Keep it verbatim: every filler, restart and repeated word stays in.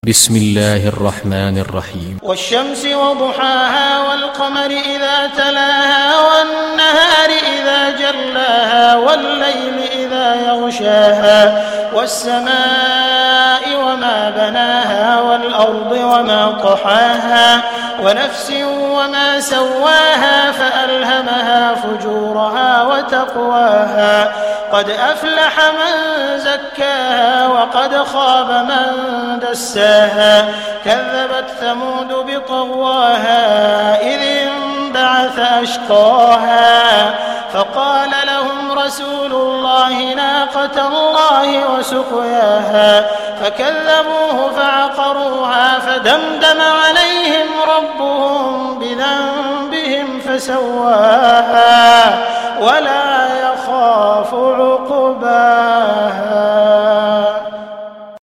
بسم الله الرحمن الرحيم والشمس وضحاها والقمر إذا تلاها والنهار إذا جلاها والليل إذا يغشاها والسماء وما بناها والأرض وما طحاها ونفس وما سواها فألهمها فجورها وتقواها قد أفلح من زكاها وقد خاب من دساها كذبت ثمود بطغواها إذ انبعث أشقاها فقال لهم رسول الله ناقة الله وسقياها فكذبوه فعقروها فدمدم عليهم ربهم بذنبهم فسواها ولا يخاف عقباها.